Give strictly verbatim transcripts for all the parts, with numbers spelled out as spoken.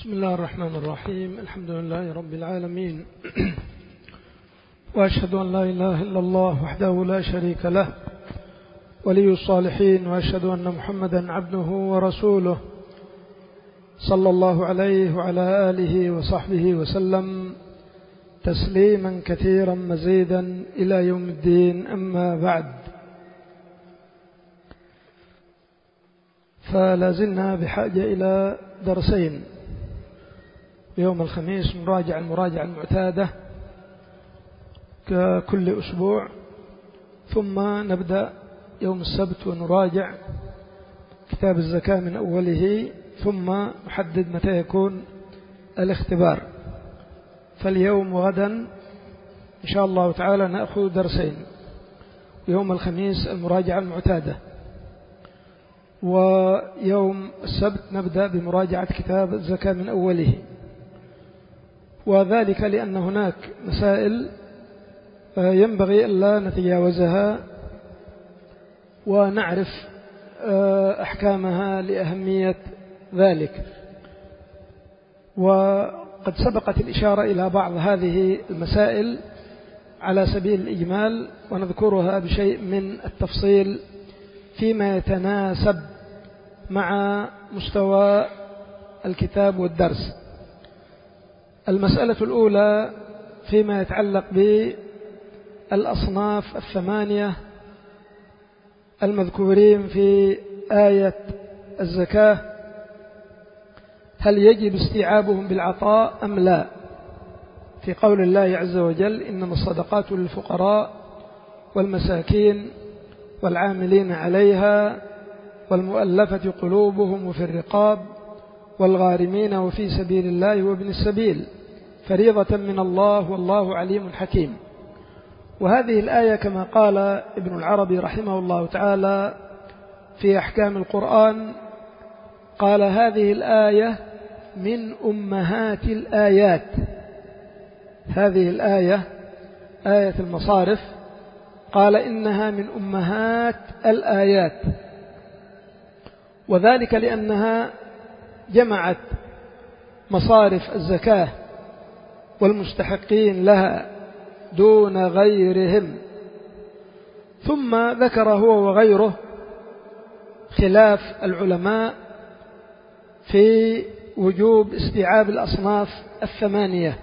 بسم الله الرحمن الرحيم. الحمد لله رب العالمين، وأشهد أن لا إله إلا الله وحده لا شريك له ولي الصالحين، وأشهد أن محمدا عبده ورسوله صلى الله عليه وعلى آله وصحبه وسلم تسليما كثيرا مزيدا إلى يوم الدين. أما بعد، فلازلنا بحاجة إلى درسين. يوم الخميس نراجع المراجعة المعتادة ككل أسبوع، ثم نبدأ يوم السبت ونراجع كتاب الزكاة من أوله، ثم نحدد متى يكون الاختبار. فاليوم وغدا إن شاء الله تعالى نأخذ درسين، ويوم الخميس المراجعة المعتادة، ويوم السبت نبدأ بمراجعة كتاب الزكاة من أوله. وذلك لأن هناك مسائل ينبغي ألا نتجاوزها ونعرف أحكامها لأهمية ذلك. وقد سبقت الإشارة إلى بعض هذه المسائل على سبيل الإجمال، ونذكرها بشيء من التفصيل فيما يتناسب مع مستوى الكتاب والدرس. المسألة الأولى فيما يتعلق بالأصناف الثمانية المذكورين في آية الزكاة، هل يجب استيعابهم بالعطاء أم لا؟ في قول الله عز وجل: إنما الصدقات للفقراء والمساكين والعاملين عليها والمؤلفة قلوبهم وفي الرقاب والغارمين وفي سبيل الله وابن السبيل فريضة من الله والله عليم حكيم. وهذه الآية كما قال ابن العربي رحمه الله تعالى في أحكام القرآن، قال: هذه الآية من أمهات الآيات. هذه الآية آية المصارف قال إنها من أمهات الآيات، وذلك لأنها جمعت مصارف الزكاة والمستحقين لها دون غيرهم. ثم ذكر هو وغيره خلاف العلماء في وجوب استيعاب الأصناف الثمانية،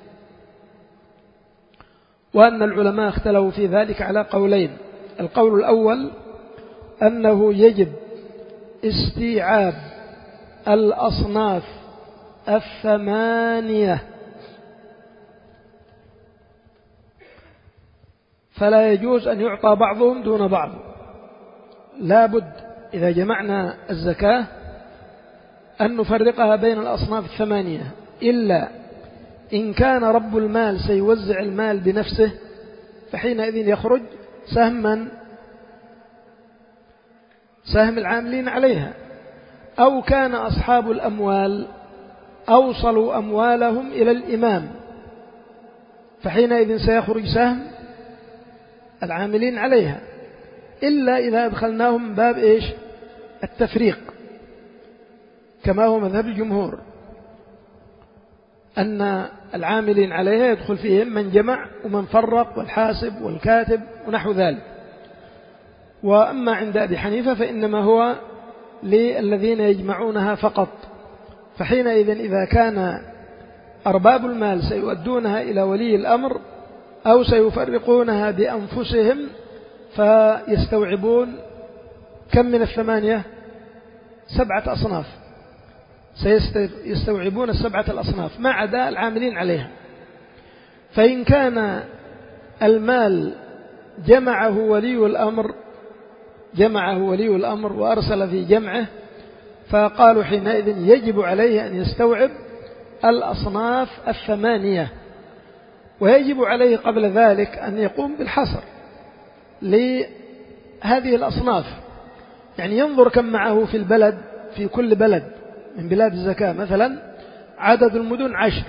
وأن العلماء اختلفوا في ذلك على قولين. القول الأول أنه يجب استيعاب الأصناف الثمانية، فلا يجوز أن يعطى بعضهم دون بعض. لا بد إذا جمعنا الزكاة أن نفرقها بين الأصناف الثمانية، إلا إن كان رب المال سيوزع المال بنفسه، فحينئذ يخرج سهم من؟ سهم العاملين عليها. أو كان أصحاب الأموال أوصلوا أموالهم إلى الإمام، فحينئذ سيخرج سهم العاملين عليها، إلا إذا أدخلناهم من باب إيش؟ التفريق، كما هو مذهب الجمهور، أن العاملين عليها يدخل فيهم من جمع ومن فرق والحاسب والكاتب ونحو ذلك. وأما عند أبي حنيفة فإنما هو للذين يجمعونها فقط. فحينئذ إذا كان أرباب المال سيؤدونها إلى ولي الأمر أو سيفرقونها بأنفسهم، فيستوعبون كم من الثمانية؟ سبعة أصناف، سيستوعبون السبعة الأصناف ما عدا العاملين عليها. فإن كان المال جمعه ولي الأمر جمعه ولي الأمر وأرسل في جمعه، فقالوا حينئذ يجب عليه أن يستوعب الأصناف الثمانية، ويجب عليه قبل ذلك أن يقوم بالحصر لهذه الأصناف، يعني ينظر كم معه في البلد، في كل بلد من بلاد الزكاة. مثلا عدد المدن عشر،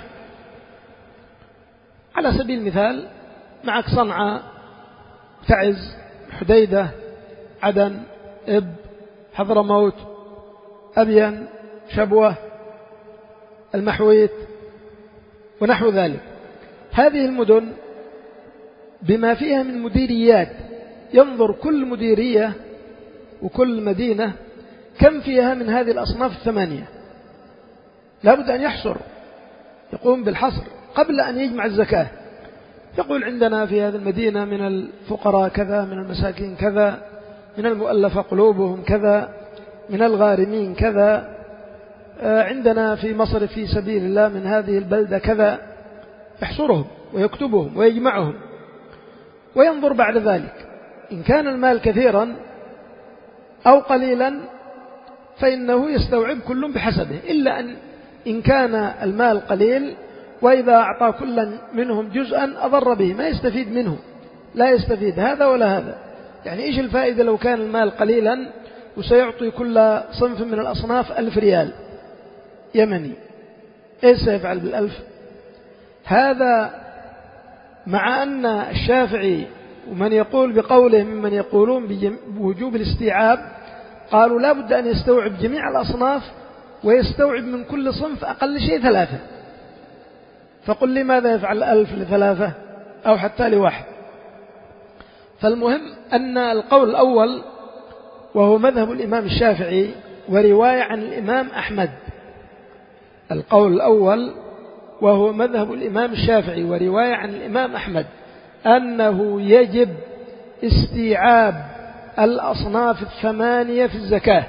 على سبيل المثال معك صنعاء، تعز، حديدة، عدن، إب، حضرموت، أبين، شبوة، المحويت ونحو ذلك. هذه المدن بما فيها من مديريات، ينظر كل مديرية وكل مدينة كم فيها من هذه الأصناف الثمانية، لا بد أن يحصر، يقوم بالحصر قبل أن يجمع الزكاة. يقول عندنا في هذه المدينة من الفقراء كذا، من المساكين كذا، من المؤلفة قلوبهم كذا، من الغارمين كذا، عندنا في مصر في سبيل الله من هذه البلدة كذا، يحصرهم ويكتبهم ويجمعهم، وينظر بعد ذلك إن كان المال كثيرا أو قليلا فإنه يستوعب كل بحسبه، إلا أن إن كان المال قليل وإذا أعطى كل منهم جزءا أضر به، ما يستفيد منه، لا يستفيد هذا ولا هذا. يعني إيش الفائدة لو كان المال قليلا وسيعطي كل صنف من الأصناف ألف ريال يمني، إيش سيفعل بالألف؟ هذا مع أن الشافعي ومن يقول بقوله ممن يقولون بوجوب الاستيعاب قالوا لا بد أن يستوعب جميع الأصناف ويستوعب من كل صنف أقل شيء ثلاثة. فقل لي ماذا يفعل ألف لثلاثة أو حتى لواحد؟ فالمهم أن القول الأول وهو مذهب الإمام الشافعي ورواية عن الإمام أحمد، القول الأول وهو مذهب الإمام الشافعي ورواية عن الإمام أحمد أنه يجب استيعاب الأصناف الثمانية في الزكاة،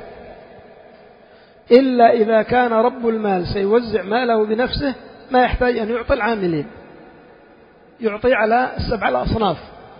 إلا إذا كان رب المال سيوزع ماله بنفسه ما يحتاج أن يعطي العاملين، يعطي على السبع الأصناف،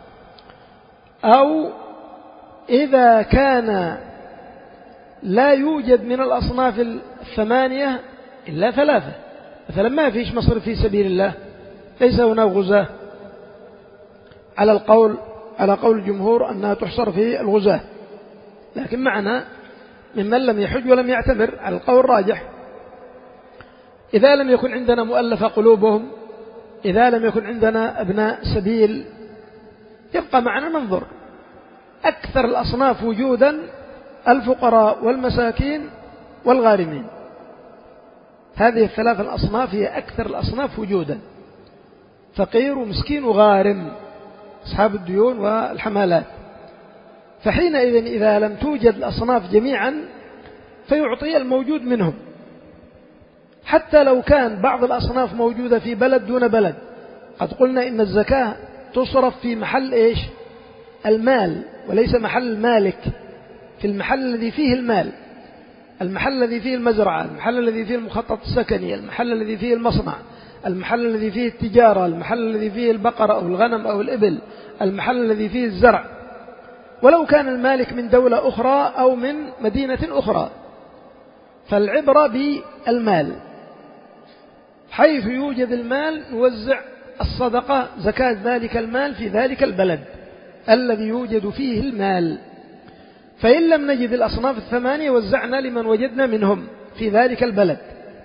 أو إذا كان لا يوجد من الأصناف الثمانية إلا ثلاثة، مثلا ما فيش مصر في سبيل الله، ليس هناك غزاة، على القول على قول الجمهور أنها تحصر في الغزاة، لكن معنا ممن لم يحج ولم يعتمر على القول الراجح. إذا لم يكن عندنا مؤلفة قلوبهم، إذا لم يكن عندنا أبناء سبيل، يبقى معنا ننظر أكثر الأصناف وجودا الفقراء والمساكين والغارمين، هذه الثلاث الأصناف هي أكثر الأصناف وجودا، فقير ومسكين وغارم، أصحاب الديون والحمالات. فحينئذ إذا لم توجد الأصناف جميعا فيعطي الموجود منهم، حتى لو كان بعض الأصناف موجودة في بلد دون بلد. قد قلنا إن الزكاة تصرف في محل إيش؟ المال، وليس محل المالك، في المحل الذي فيه المال، المحل الذي فيه المزرعة، المحل الذي فيه المخطط السكني، المحل الذي فيه المصنع، المحل الذي فيه التجارة، المحل الذي فيه البقرة أو الغنم أو الإبل، المحل الذي فيه الزرع، ولو كان المالك من دولة أخرى أو من مدينة أخرى. فالعبرة بالمال، حيث يوجد المال نوزع الصدقة زكاة ذلك المال في ذلك البلد الذي يوجد فيه المال. فإن لم نجد الأصناف الثمانية وزعنا لمن وجدنا منهم في ذلك البلد،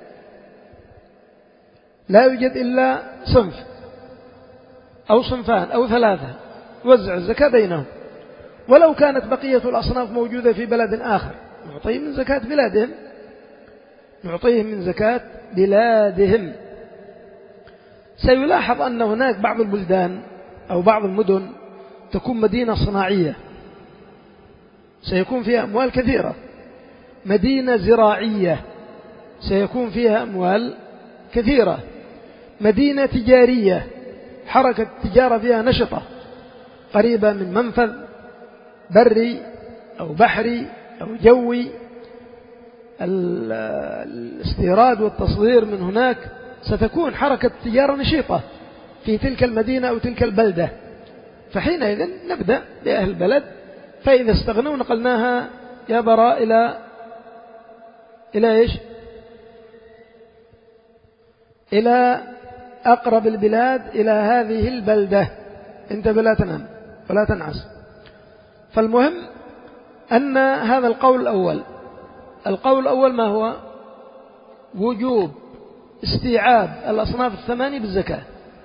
لا يوجد إلا صنف أو صنفان أو ثلاثة، وزع الزكاة بينهم. ولو كانت بقية الأصناف موجودة في بلد آخر نعطيهم من زكاة بلادهم، نعطيهم من زكاة بلادهم. سيلاحظ أن هناك بعض البلدان أو بعض المدن تكون مدينة صناعية سيكون فيها أموال كثيرة، مدينة زراعية سيكون فيها أموال كثيرة، مدينة تجارية حركة التجارة فيها نشطة، قريبة من منفذ بري أو بحري أو جوي، الاستيراد والتصدير من هناك، ستكون حركة التجارة نشيطة في تلك المدينة أو تلك البلدة. فحينئذ نبدأ بأهل البلد، فإذا استغنوا نقلناها يا براء إلى إلى إيش؟ إلى أقرب البلاد إلى هذه البلدة، انت بلا تنام ولا تنعس. فالمهم أن هذا القول الأول، القول الأول ما هو؟ وجوب استيعاب الأصناف الثمانية بالزكاة.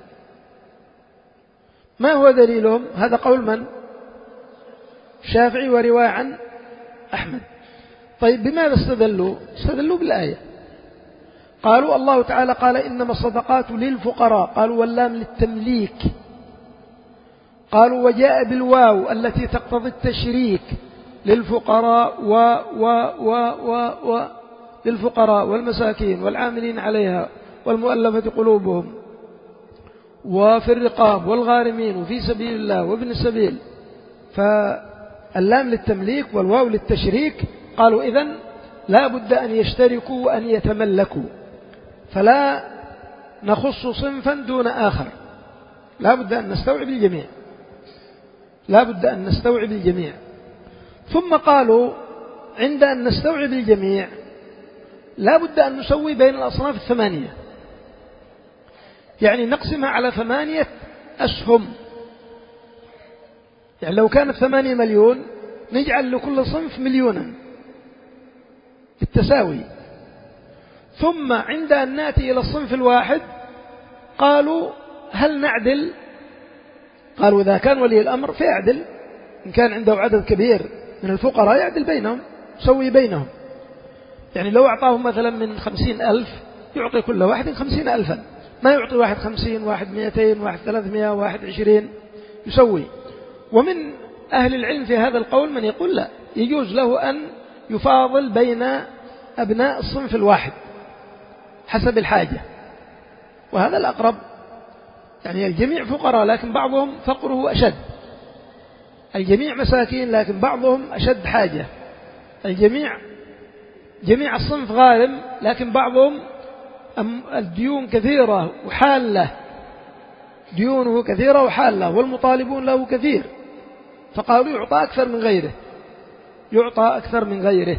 ما هو دليلهم؟ هذا قول من؟ الشافعي ورواية عن أحمد. طيب بماذا استدلوا؟ استدلوا بالآية، قالوا الله تعالى قال إنما الصدقات للفقراء، قالوا واللام للتمليك. قالوا وجاء بالواو التي تقتضي التشريك للفقراء و و و و و للفقراء والمساكين والعاملين عليها والمؤلفة قلوبهم وفي الرقاب والغارمين وفي سبيل الله وابن السبيل. فاللام للتمليك والواو للتشريك. قالوا إذن لا بد أن يشتركوا وأن يتملكوا، فلا نخص صنفا دون آخر، لا بد أن نستوعب الجميع، لا بد أن نستوعب الجميع. ثم قالوا عند أن نستوعب الجميع لا بد أن نسوي بين الأصناف الثمانية، يعني نقسمها على ثمانية أسهم. يعني لو كانت ثمانية مليون نجعل لكل صنف مليونا بالتساوي. ثم عند أن نأتي إلى الصنف الواحد قالوا هل نعدل؟ قالوا إذا كان ولي الأمر فيعدل، إن كان عنده عدد كبير من الفقراء يعدل بينهم، يسوي بينهم. يعني لو أعطاهم مثلا من خمسين ألف يعطي كل واحد خمسين ألفا، ما يعطي واحد خمسين، واحد مئتين، واحد ثلاثمائة، واحد عشرين، يسوي. ومن أهل العلم في هذا القول من يقول لا، يجوز له أن يفاضل بين أبناء الصنف الواحد حسب الحاجة، وهذا الأقرب. يعني الجميع فقراء لكن بعضهم فقره أشد، الجميع مساكين لكن بعضهم أشد حاجة، الجميع جميع الصنف غارم لكن بعضهم الديون كثيرة وحالة، ديونه كثيرة وحالة والمطالبون له كثير، فقالوا يعطى أكثر من غيره، يعطى أكثر من غيره.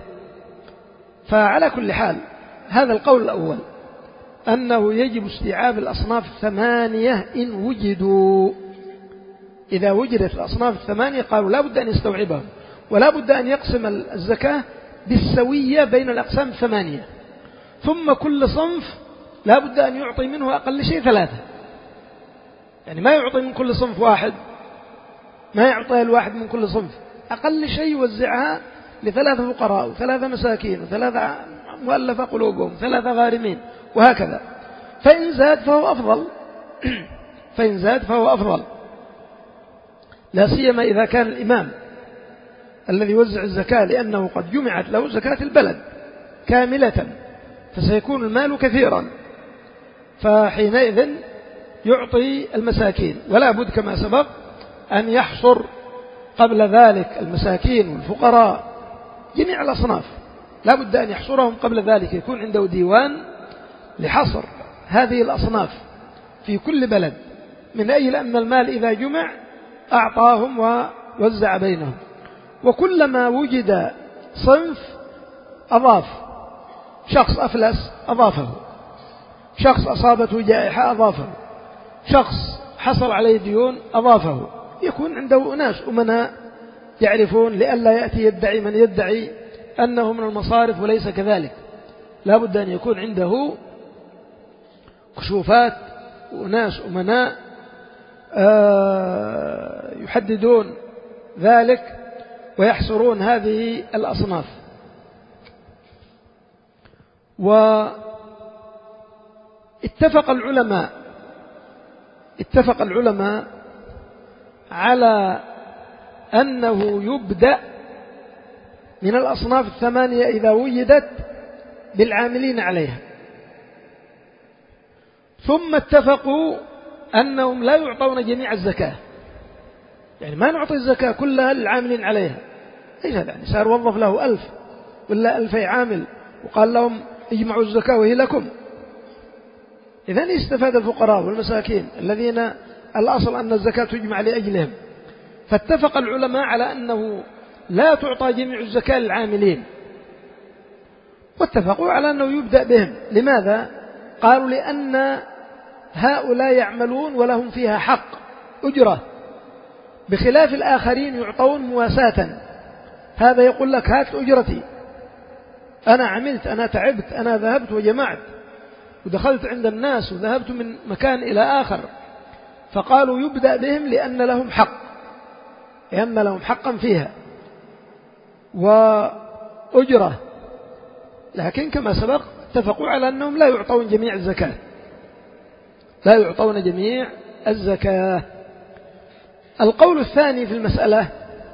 فعلى كل حال هذا القول الأول أنه يجب استيعاب الأصناف الثمانية إن وجدوا. إذا وجدت الأصناف الثمانية قالوا لا بد أن يستوعبهم، ولا بد أن يقسم الزكاة بالسوية بين الأقسام الثمانية. ثم كل صنف لا بد أن يعطي منه أقل شيء ثلاثة، يعني ما يعطي من كل صنف واحد، ما يعطي الواحد من كل صنف، أقل شيء يوزعها لثلاثة فقراء وثلاثة مساكين وثلاثة مؤلفة قلوبهم ثلاثة غارمين وهكذا. فإن زاد فهو أفضل فإن زاد فهو أفضل، لا سيما إذا كان الإمام الذي يوزع الزكاة لأنه قد جمعت له زكاة البلد كاملة فسيكون المال كثيرا، فحينئذ يعطي المساكين. ولا بد كما سبق أن يحصر قبل ذلك المساكين والفقراء جميع الأصناف، لا بد أن يحصرهم قبل ذلك، يكون عنده ديوان لحصر هذه الأصناف في كل بلد، من أجل أن المال إذا جمع أعطاهم ووزع بينهم. وكلما وجد صنف أضاف، شخص أفلس أضافه، شخص أصابته جائحة أضافه، شخص حصل عليه ديون أضافه، يكون عنده أناس أمناء يعرفون، لئلا يأتي يدعي من يدعي أنه من المصارف وليس كذلك. لا بد أن يكون عنده كشوفات وأناس أمناء يحددون ذلك ويحصرون هذه الأصناف. واتفق العلماء اتفق العلماء على أنه يبدأ من الأصناف الثمانية إذا وجدت بالعاملين عليها، ثم اتفقوا أنهم لا يعطون جميع الزكاة، يعني ما نعطي الزكاة كلها للعاملين عليها. إيش هذا؟ يعني صار وظف له ألف ولا ألفي عامل وقال لهم اجمعوا الزكاة وهي لكم. إذن يستفاد الفقراء والمساكين الذين الأصل أن الزكاة تجمع لأجلهم. فاتفق العلماء على أنه لا تعطى جميع الزكاة للعاملين، واتفقوا على أنه يبدأ بهم. لماذا؟ قالوا لأن هؤلاء يعملون ولهم فيها حق أجرة، بخلاف الآخرين يعطون مواساة. هذا يقول لك هات أجرتي، أنا عملت، أنا تعبت، أنا ذهبت وجمعت ودخلت عند الناس وذهبت من مكان إلى آخر. فقالوا يبدأ بهم لأن لهم حق، لأن لهم حقا فيها وأجرة. لكن كما سبق اتفقوا على أنهم لا يعطون جميع الزكاة، لا يعطون جميع الزكاة. القول الثاني في المسألة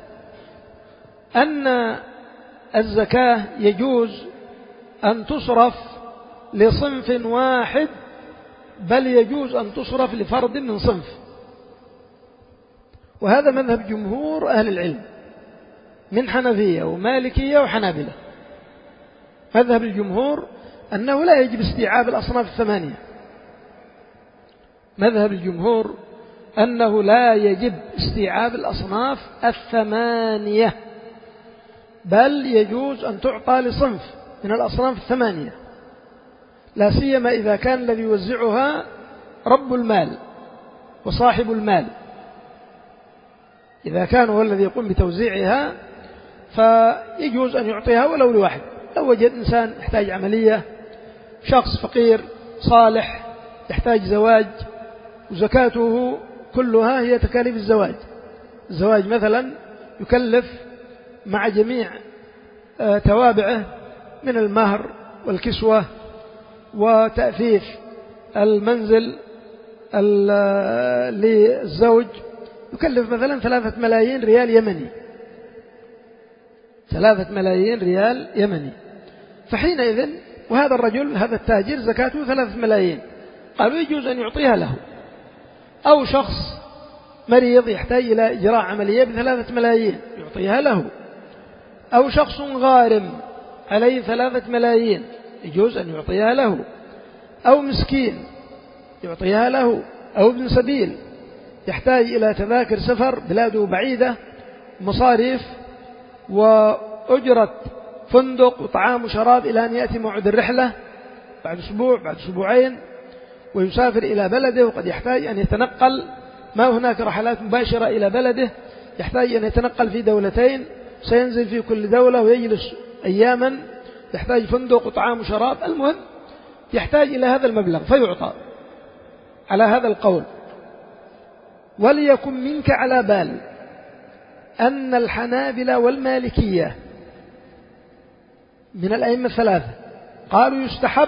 أن الزكاة يجوز أن تصرف لصنف واحد، بل يجوز أن تصرف لفرد من صنف، وهذا مذهب جمهور أهل العلم من حنفية ومالكية وحنابلة. مذهب الجمهور أنه لا يجب استيعاب الأصناف الثمانية، مذهب الجمهور أنه لا يجب استيعاب الأصناف الثمانية، بل يجوز أن تعطى لصنف من الأصناف الثمانية، لا سيما إذا كان الذي يوزعها رب المال وصاحب المال. إذا كان هو الذي يقوم بتوزيعها فيجوز أن يعطيها ولو لواحد. لو وجد إنسان يحتاج عملية، شخص فقير صالح يحتاج زواج، وزكاته كلها هي تكاليف الزواج، الزواج مثلا يكلف مع جميع توابعه من المهر والكسوة وتأثيث المنزل للزوج، يكلف مثلا ثلاثة ملايين ريال يمني، ثلاثة ملايين ريال يمني. فحينئذ وهذا الرجل هذا التاجر زكاته ثلاثة ملايين، قالوا يجوز أن يعطيها له. أو شخص مريض يحتاج إلى إجراء عملية بثلاثة ملايين يعطيها له. أو شخص غارم عليه ثلاثة ملايين يجوز أن يعطيها له. أو مسكين يعطيها له. أو ابن سبيل يحتاج إلى تذاكر سفر بلاده بعيدة، مصاريف وأجرة فندق وطعام وشراب إلى أن يأتي موعد الرحلة بعد أسبوع بعد أسبوعين، ويسافر إلى بلده، وقد يحتاج أن يتنقل، ما هناك رحلات مباشرة إلى بلده، يحتاج أن يتنقل في دولتين، سينزل في كل دولة ويجلس أياما، يحتاج فندق وطعام وشراب، المهم يحتاج إلى هذا المبلغ فيعطى على هذا القول. وليكن منك على بال أن الحنابلة والمالكية من الأئمة الثلاثة قالوا يستحب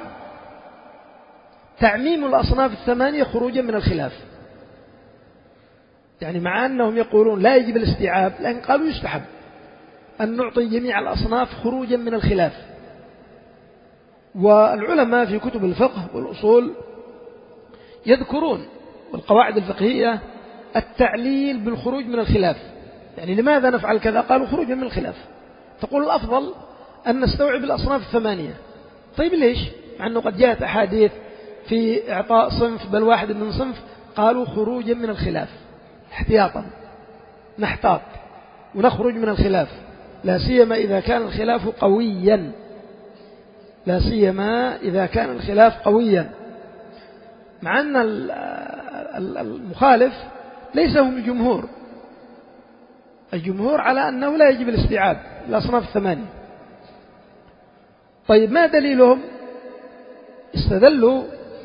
تعميم الأصناف الثمانية خروجا من الخلاف، يعني مع أنهم يقولون لا يجب الاستيعاب، لكن قالوا يستحب أن نعطي جميع الأصناف خروجا من الخلاف. والعلماء في كتب الفقه والأصول يذكرون والقواعد الفقهية التعليل بالخروج من الخلاف، يعني لماذا نفعل كذا؟ قالوا خروجا من الخلاف. تقول الأفضل أن نستوعب الأصناف الثمانية. طيب ليش؟ مع أنه قد جاءت أحاديث في إعطاء صنف بل واحد من صنف، قالوا خروجا من الخلاف، احتياطا نحتاط ونخرج من الخلاف، لا سيما إذا كان الخلاف قويا، لا سيما إذا كان الخلاف قويا، مع أن المخالف ليس هم الجمهور، الجمهور على أنه لا يجب الاستيعاب الأصناف الثمانية. طيب ما دليلهم؟ استدلوا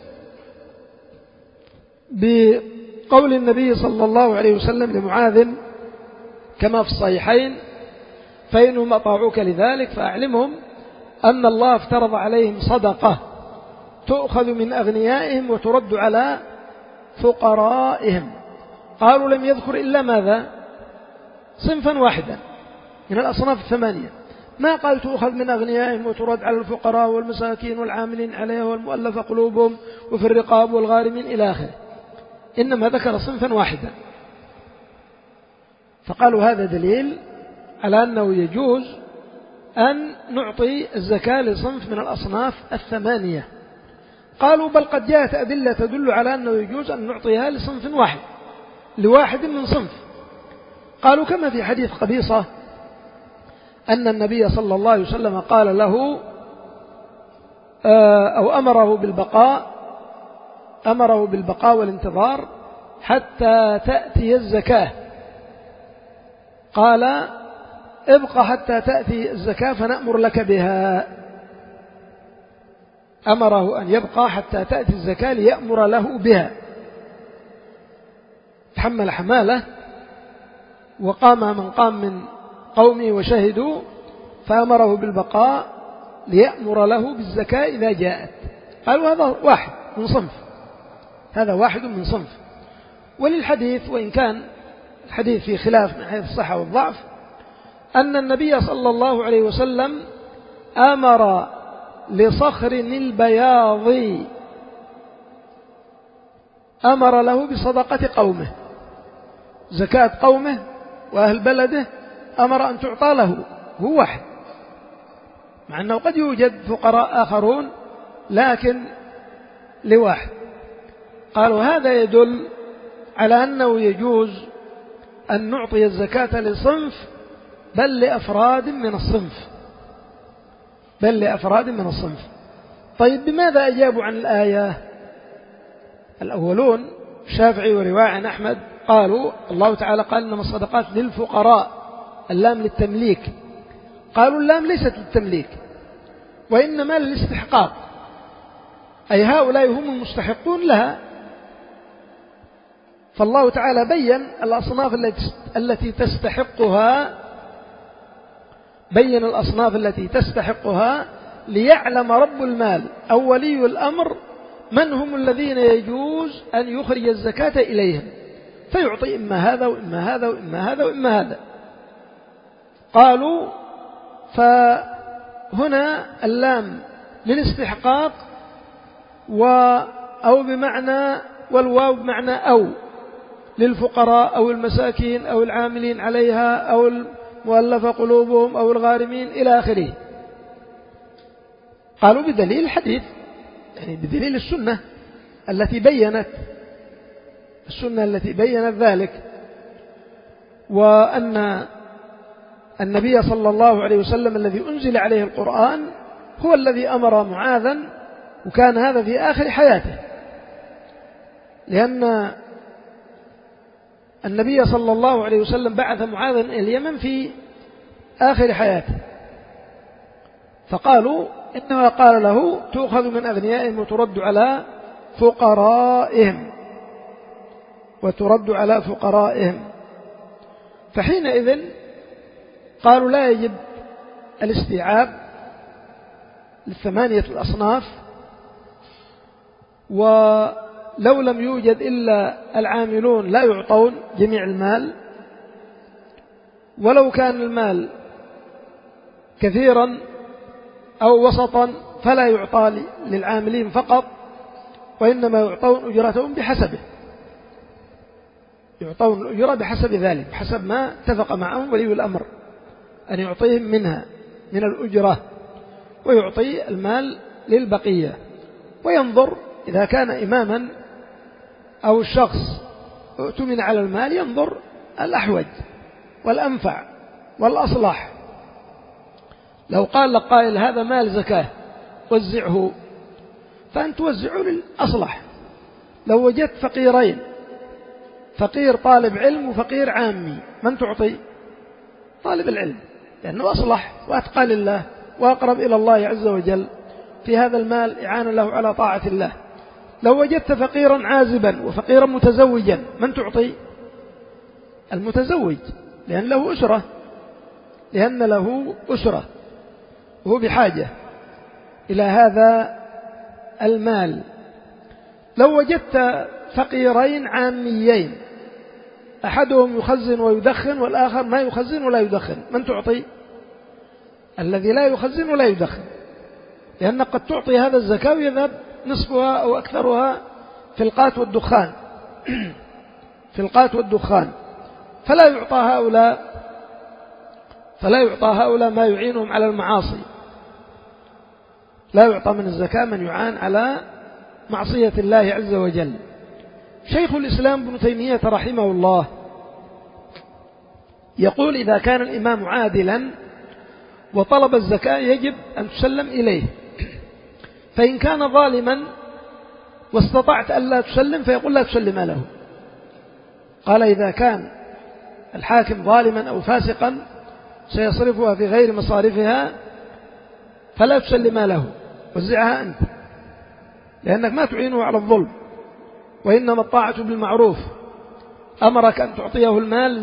بقول النبي صلى الله عليه وسلم لمعاذ كما في الصحيحين: فإنهم أطاعوك لذلك فأعلمهم أن الله افترض عليهم صدقة تؤخذ من أغنيائهم وترد على فقرائهم. قالوا لم يذكر إلا ماذا؟ صنفا واحدا من الأصناف الثمانية، ما قال تؤخذ من أغنيائهم وترد على الفقراء والمساكين والعاملين عليها والمؤلف قلوبهم وفي الرقاب والغارمين إلى آخره، إنما ذكر صنفا واحدا. فقالوا هذا دليل على أنه يجوز أن نعطي الزكاة لصنف من الأصناف الثمانية. قالوا بل قد جاءت أدلة تدل على أنه يجوز أن نعطيها لصنف واحد، لواحد من صنف. قالوا كما في حديث قبيصة أن النبي صلى الله عليه وسلم قال له أو أمره بالبقاء أمره بالبقاء والانتظار حتى تأتي الزكاة، قال ابقى حتى تأتي الزكاة فنأمر لك بها. أمره أن يبقى حتى تأتي الزكاة ليأمر له بها. تحمل حماله وقام من قام من قومه وشهدوا، فأمره بالبقاء ليأمر له بالزكاة إذا جاءت. قالوا هذا واحد من صنف، هذا واحد من صنف. وللحديث وإن كان الحديث في خلاف من حيث الصحة والضعف أن النبي صلى الله عليه وسلم أمر لصخر البياض، أمر له بصدقة قومه، زكاة قومه وأهل بلده، أمر أن تعطى له هو واحد، مع أنه قد يوجد فقراء آخرون لكن لواحد. قالوا هذا يدل على أنه يجوز أن نعطي الزكاة لصنف بل لأفراد من الصنف، بل لأفراد من الصنف. طيب بماذا أجابوا عن الآية؟ الأولون الشافعي ورواية عن أحمد قالوا الله تعالى قال إنما الصدقات للفقراء، اللام للتمليك. قالوا اللام ليست للتمليك وإنما للاستحقاق، أي هؤلاء هم المستحقون لها. فالله تعالى بين الأصناف التي تستحقها، بين الأصناف التي تستحقها ليعلم رب المال أو ولي الأمر من هم الذين يجوز أن يخرج الزكاة إليهم، فيعطي إما هذا وإما هذا وإما هذا وإما هذا. قالوا فهنا اللام للاستحقاق و أو بمعنى والواو بمعنى أو، للفقراء أو المساكين أو العاملين عليها أو المؤلفة قلوبهم أو الغارمين إلى آخره. قالوا بدليل الحديث، يعني بدليل السنة التي بينت السنة التي بينت ذلك، وأن النبي صلى الله عليه وسلم الذي أنزل عليه القرآن هو الذي أمر معاذا، وكان هذا في آخر حياته، لأن النبي صلى الله عليه وسلم بعث معاذا إلى اليمن في آخر حياته، فقالوا إنما قال له تؤخذ من أغنيائهم وترد على فقرائهم، وترد على فقرائهم. فحينئذ قالوا لا يجب الاستيعاب للثمانية الأصناف، ولو لم يوجد إلا العاملون لا يعطون جميع المال، ولو كان المال كثيرا أو وسطا فلا يعطى للعاملين فقط، وإنما يعطون أجرتهم بحسبه، يعطون الأجرة بحسب ذلك، بحسب ما اتفق معهم ولي الأمر أن يعطيهم منها من الأجرة، ويعطي المال للبقية. وينظر إذا كان إماما أو الشخص اؤتمن على المال ينظر الأحوج والأنفع والأصلح. لو قال لك قائل هذا مال زكاة وزعه، فأنت توزعه للأصلح. لو وجدت فقيرين، فقير طالب علم وفقير عامي، من تعطي؟ طالب العلم، لأنه أصلح وأتقى لله وأقرب إلى الله عز وجل، في هذا المال إعانة له على طاعة الله. لو وجدت فقيرا عازبا وفقيرا متزوجا، من تعطي؟ المتزوج، لأن له أسرة، لأن له أسرة وهو بحاجة إلى هذا المال. لو وجدت فقيرين عاميين، أحدهم يخزن ويدخن والآخر ما يخزن ولا يدخن، من تعطي؟ الذي لا يخزن ولا يدخن، لأن قد تعطي هذا الزكاة ويذهب نصفها أو أكثرها في القات والدخان في القات والدخان فلا يعطى هؤلاء فلا يعطى هؤلاء ما يعينهم على المعاصي، لا يعطى من الزكاة من يعان على معصية الله عز وجل. شيخ الإسلام ابن تيمية رحمه الله يقول إذا كان الإمام عادلا وطلب الزكاة يجب أن تسلم إليه، فإن كان ظالما واستطعت أن لا تسلم فيقول لا تسلم له. قال إذا كان الحاكم ظالما أو فاسقا سيصرفها في غير مصارفها فلا تسلم له، وزعها أنت، لأنك ما تعينه على الظلم، وإنما الطاعة بالمعروف. أمرك أن تعطيه المال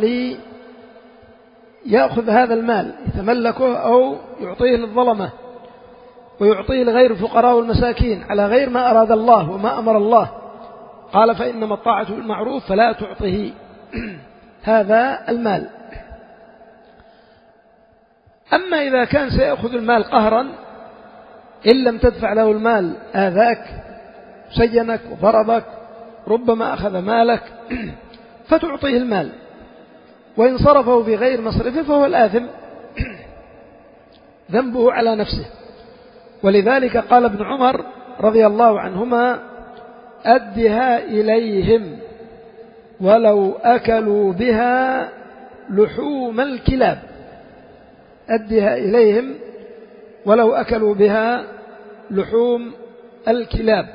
ليأخذ هذا المال يتملكه أو يعطيه للظلمة، ويعطيه لغير الفقراء والمساكين على غير ما أراد الله وما أمر الله، قال فإنما الطاعة بالمعروف فلا تعطه هذا المال. أما إذا كان سيأخذ المال قهرا إن لم تدفع له المال آذاك سجنك وضربك، ربما أخذ مالك فتعطيه المال، وإن صرفه في غير مصرفه فهو الآثم ذنبه على نفسه. ولذلك قال ابن عمر رضي الله عنهما أدها إليهم ولو أكلوا بها لحوم الكلاب، أدها إليهم ولو أكلوا بها لحوم الكلاب،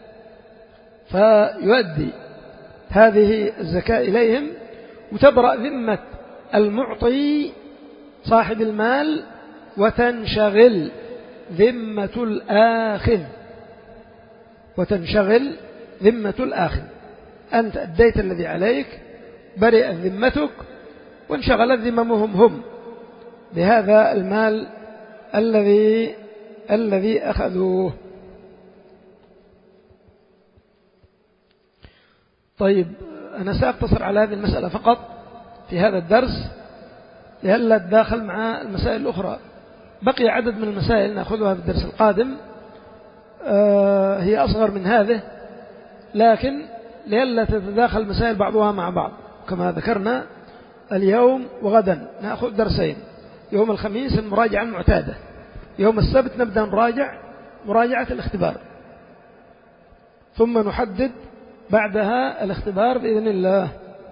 فيؤدي هذه الزكاة إليهم وتبرأ ذمة المعطي صاحب المال وتنشغل ذمة الآخذ وتنشغل ذمة الآخذ. أنت أديت الذي عليك، برئت ذمتك، وانشغلت ذممهم هم بهذا المال الذي الذي أخذوه. طيب، أنا سأقتصر على هذه المسألة فقط في هذا الدرس لئلا تداخل مع المسائل الأخرى. بقي عدد من المسائل نأخذها في الدرس القادم، آه هي أصغر من هذه، لكن لئلا تتداخل المسائل بعضها مع بعض. كما ذكرنا اليوم وغدا نأخذ درسين، يوم الخميس المراجعة المعتادة، يوم السبت نبدأ نراجع مراجعة الاختبار، ثم نحدد بعدها الاختبار بإذن الله.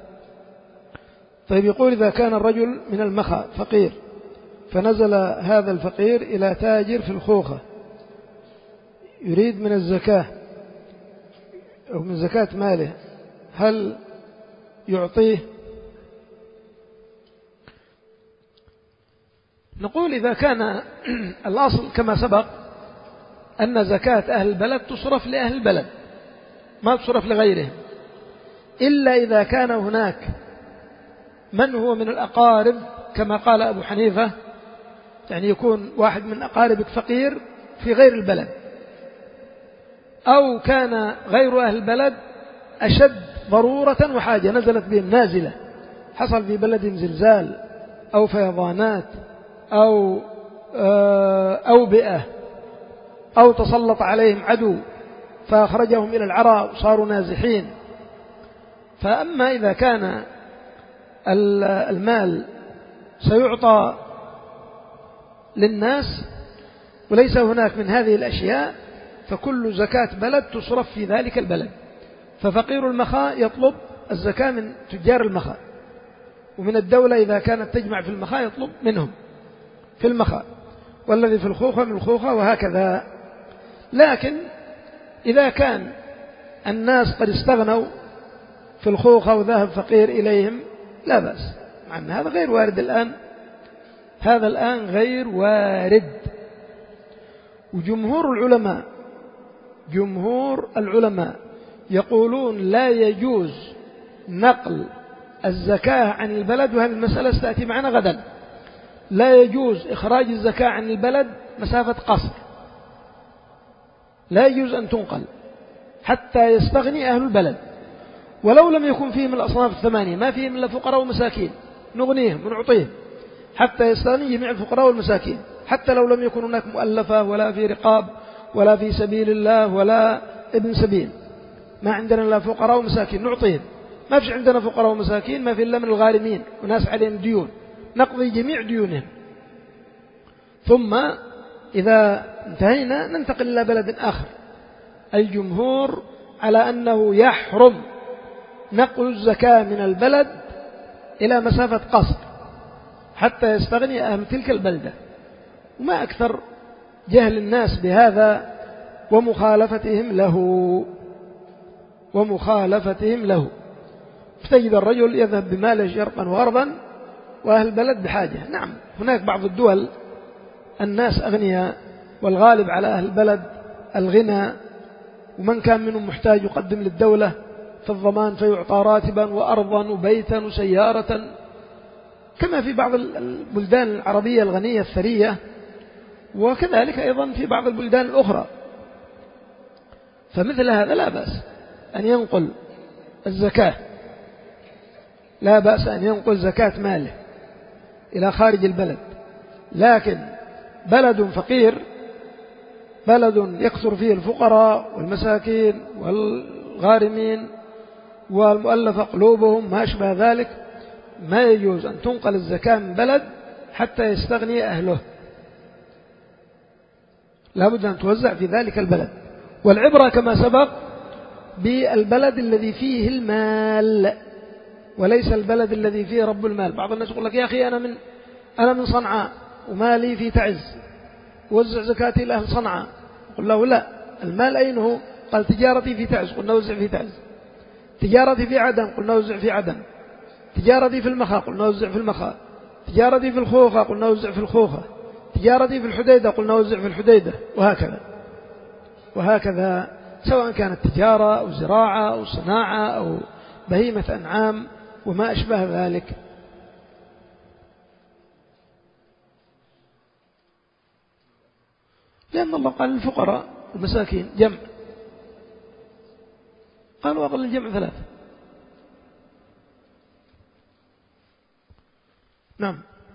طيب، يقول إذا كان الرجل من المخا فقير فنزل هذا الفقير إلى تاجر في الخوخة يريد من الزكاة أو من زكاة ماله، هل يعطيه؟ نقول إذا كان الأصل كما سبق أن زكاة أهل البلد تصرف لأهل البلد ما تصرف لغيرهم، إلا إذا كان هناك من هو من الأقارب كما قال أبو حنيفة، يعني يكون واحد من أقاربك فقير في غير البلد، أو كان غير أهل البلد أشد ضرورة وحاجة نزلت بهم نازلة، حصل في بلدهم زلزال أو فيضانات أو أوبئة أو تسلط عليهم عدو فأخرجهم إلى العراء وصاروا نازحين. فأما إذا كان المال سيعطى للناس وليس هناك من هذه الأشياء فكل زكاة بلد تصرف في ذلك البلد. ففقير المخاء يطلب الزكاة من تجار المخاء، ومن الدولة إذا كانت تجمع في المخاء يطلب منهم في المخاء، والذي في الخوخة من الخوخة، وهكذا. لكن إذا كان الناس قد استغنوا في الخوخة وذهب فقير إليهم لا بأس، مع أن هذا غير وارد الآن، هذا الآن غير وارد. وجمهور العلماء جمهور العلماء يقولون لا يجوز نقل الزكاة عن البلد، وهذه المسألة ستأتي معنا غدا. لا يجوز إخراج الزكاة عن البلد مسافة قصر، لا يجوز أن تنقل حتى يستغني أهل البلد، ولو لم يكن فيهم الأصناف الثمانية، ما فيهم إلا فقراء ومساكين نغنيهم ونعطيهم حتى يستغني جميع الفقراء والمساكين، حتى لو لم يكن هناك مؤلفة ولا في رقاب ولا في سبيل الله ولا ابن سبيل، ما عندنا إلا فقراء ومساكين نعطيهم. ما فيش عندنا فقراء ومساكين، ما في إلا من الغارمين وناس عليهم ديون، نقضي جميع ديونهم، ثم إذا انتهينا ننتقل إلى بلد آخر. الجمهور على أنه يحرم نقل الزكاة من البلد إلى مسافة قصر حتى يستغني أهل تلك البلدة، وما أكثر جهل الناس بهذا ومخالفتهم له ومخالفتهم له فتجد الرجل يذهب بماله شرقا وغربا وأهل البلد بحاجة. نعم، هناك بعض الدول الناس أغنياء، والغالب على أهل البلد الغنى، ومن كان منهم محتاج يقدم للدولة في الضمان فيعطى راتبا وأرضا وبيتا وسيارة، كما في بعض البلدان العربية الغنية الثرية، وكذلك أيضا في بعض البلدان الأخرى. فمثل هذا لا بأس أن ينقل الزكاة، لا بأس أن ينقل زكاة ماله إلى خارج البلد. لكن بلد فقير، بلد يكثر فيه الفقراء والمساكين والغارمين والمؤلفة قلوبهم ما أشبه ذلك، ما يجوز أن تنقل الزكاة من بلد حتى يستغني أهله، لا بد أن توزع في ذلك البلد. والعبرة كما سبق بالبلد الذي فيه المال وليس البلد الذي فيه رب المال. بعض الناس يقول لك يا أخي أنا من أنا من صنعاء ومالي في تعز، وزع زكاتي لأهل صنعاء. قل له لا، المال أين هو؟ قال تجارتي في تعز، قلنا وزع في تعز. تجارتي في عدن، قلنا وزع في عدن. تجارتي في المخا، قلنا وزع في المخا. تجارتي في الخوخة، قلنا وزع في الخوخة. تجارتي في الحديدة، قلنا وزع في الحديدة، وهكذا وهكذا، سواء كانت تجارة أو زراعة أو صناعة أو بهيمة أنعام وما أشبه ذلك. لأن الله قال للفقراء المساكين جمع، قالوا أقل الجمع ثلاثة. نعم،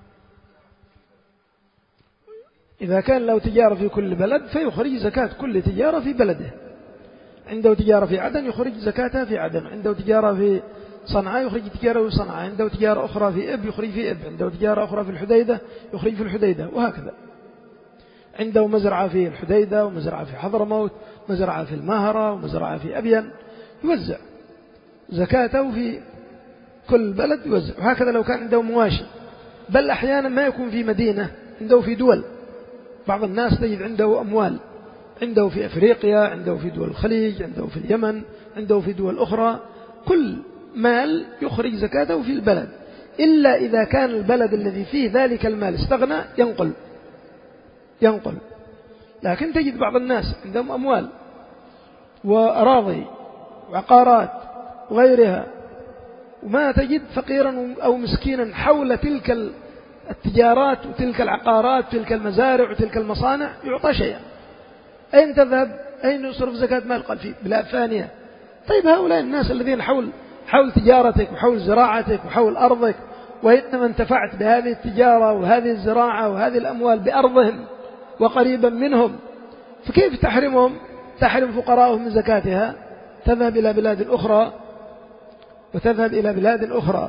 إذا كان له تجارة في كل بلد فيخرج زكاة كل تجارة في بلده. عنده تجارة في عدن يخرج زكاتها في عدن، عنده تجارة في صنعاء يخرج تجارة في صنعاء، عنده تجارة أخرى في إب يخرج في إب، عنده تجارة أخرى في الحديدة يخرج في الحديدة، وهكذا. عنده مزرعة في الحديدة ومزرعة في حضرموت، مزرعة في المهرة ومزرعة في أبين، يوزع زكاته في كل بلد يوزع. وهكذا لو كان عنده مواشي، بل أحيانا ما يكون في مدينة، عنده في دول. بعض الناس تجد عنده أموال، عنده في أفريقيا، عنده في دول الخليج، عنده في اليمن، عنده في دول أخرى، كل مال يخرج زكاته في البلد، إلا إذا كان البلد الذي فيه ذلك المال استغنى ينقل ينقل. لكن تجد بعض الناس عندهم أموال وأراضي وعقارات وغيرها، وما تجد فقيرا أو مسكينا حول تلك التجارات وتلك العقارات تلك المزارع وتلك المصانع يعطى شيئا. أين تذهب؟ أين يصرف زكاة مال؟ قال في بلاد ثانية. طيب هؤلاء الناس الذين حول حول تجارتك وحول زراعتك وحول أرضك، وإنما انتفعت بهذه التجارة وهذه الزراعة وهذه الأموال بأرضهم وقريبا منهم، فكيف تحرمهم تحرم فقراءهم من زكاتها؟ تذهب إلى بلاد أخرى وتذهب إلى بلاد أخرى.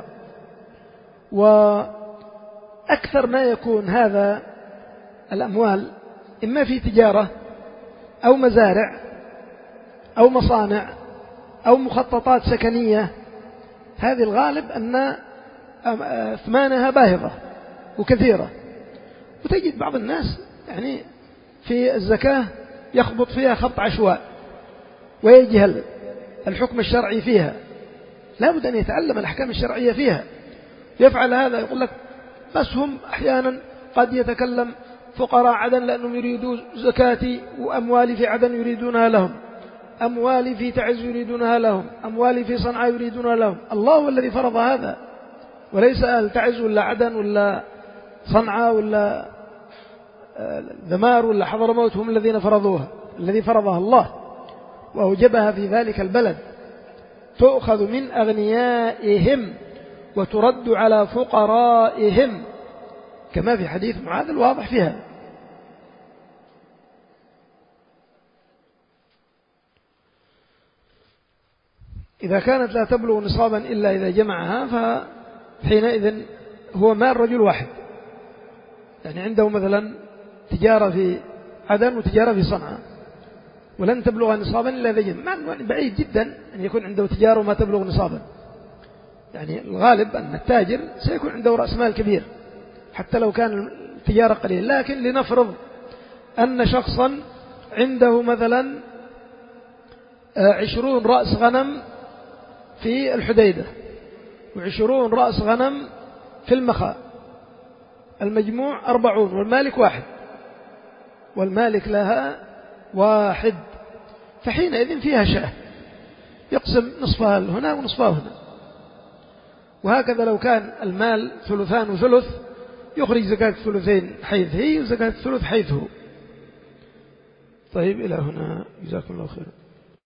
وأكثر ما يكون هذا الأموال إما في تجارة أو مزارع أو مصانع أو مخططات سكنية. هذه الغالب أن أثمانها باهظة وكثيرة، وتجد بعض الناس يعني في الزكاة يخبط فيها خبط عشواء ويجهل الحكم الشرعي فيها. لا بد أن يتعلم الأحكام الشرعية فيها. يفعل هذا يقول لك بس هم أحيانا قد يتكلم فقراء عدن لأنهم يريدون زكاتي وأموالي في عدن يريدونها لهم، أموالي في تعز يريدونها لهم، أموالي في صنعاء يريدونها لهم. الله هو الذي فرض هذا، وليس أهل تعز ولا عدن ولا صنعاء ولا ذمار ولا حضرموت هم الذين فرضوها. الذي فرضها الله وأوجبها في ذلك البلد، تؤخذ من أغنيائهم وترد على فقرائهم، كما في حديث معاذ الواضح فيها. إذا كانت لا تبلغ نصابا إلا إذا جمعها فحينئذ هو مال رجل واحد، يعني عنده مثلا تجارة في عدن وتجارة في صنعاء ولن تبلغ نصابا إلا إذا جمع. بعيد جدا أن يكون عنده تجارة وما تبلغ نصابا. يعني الغالب أن التاجر سيكون عنده رأس مال كبير حتى لو كان التجارة قليل. لكن لنفرض أن شخصا عنده مثلا عشرون رأس غنم في الحديدة وعشرون رأس غنم في المخاء، المجموع أربعون والمالك واحد، والمالك لها واحد، فحينئذ فيها شاة يقسم نصفها هنا ونصفها هنا. وهكذا لو كان المال ثلثان وثلث يخرج زكاة الثلثين حيث هي وزكاة الثلث حيث هو. طيب إلى هنا، جزاكم الله خيرا.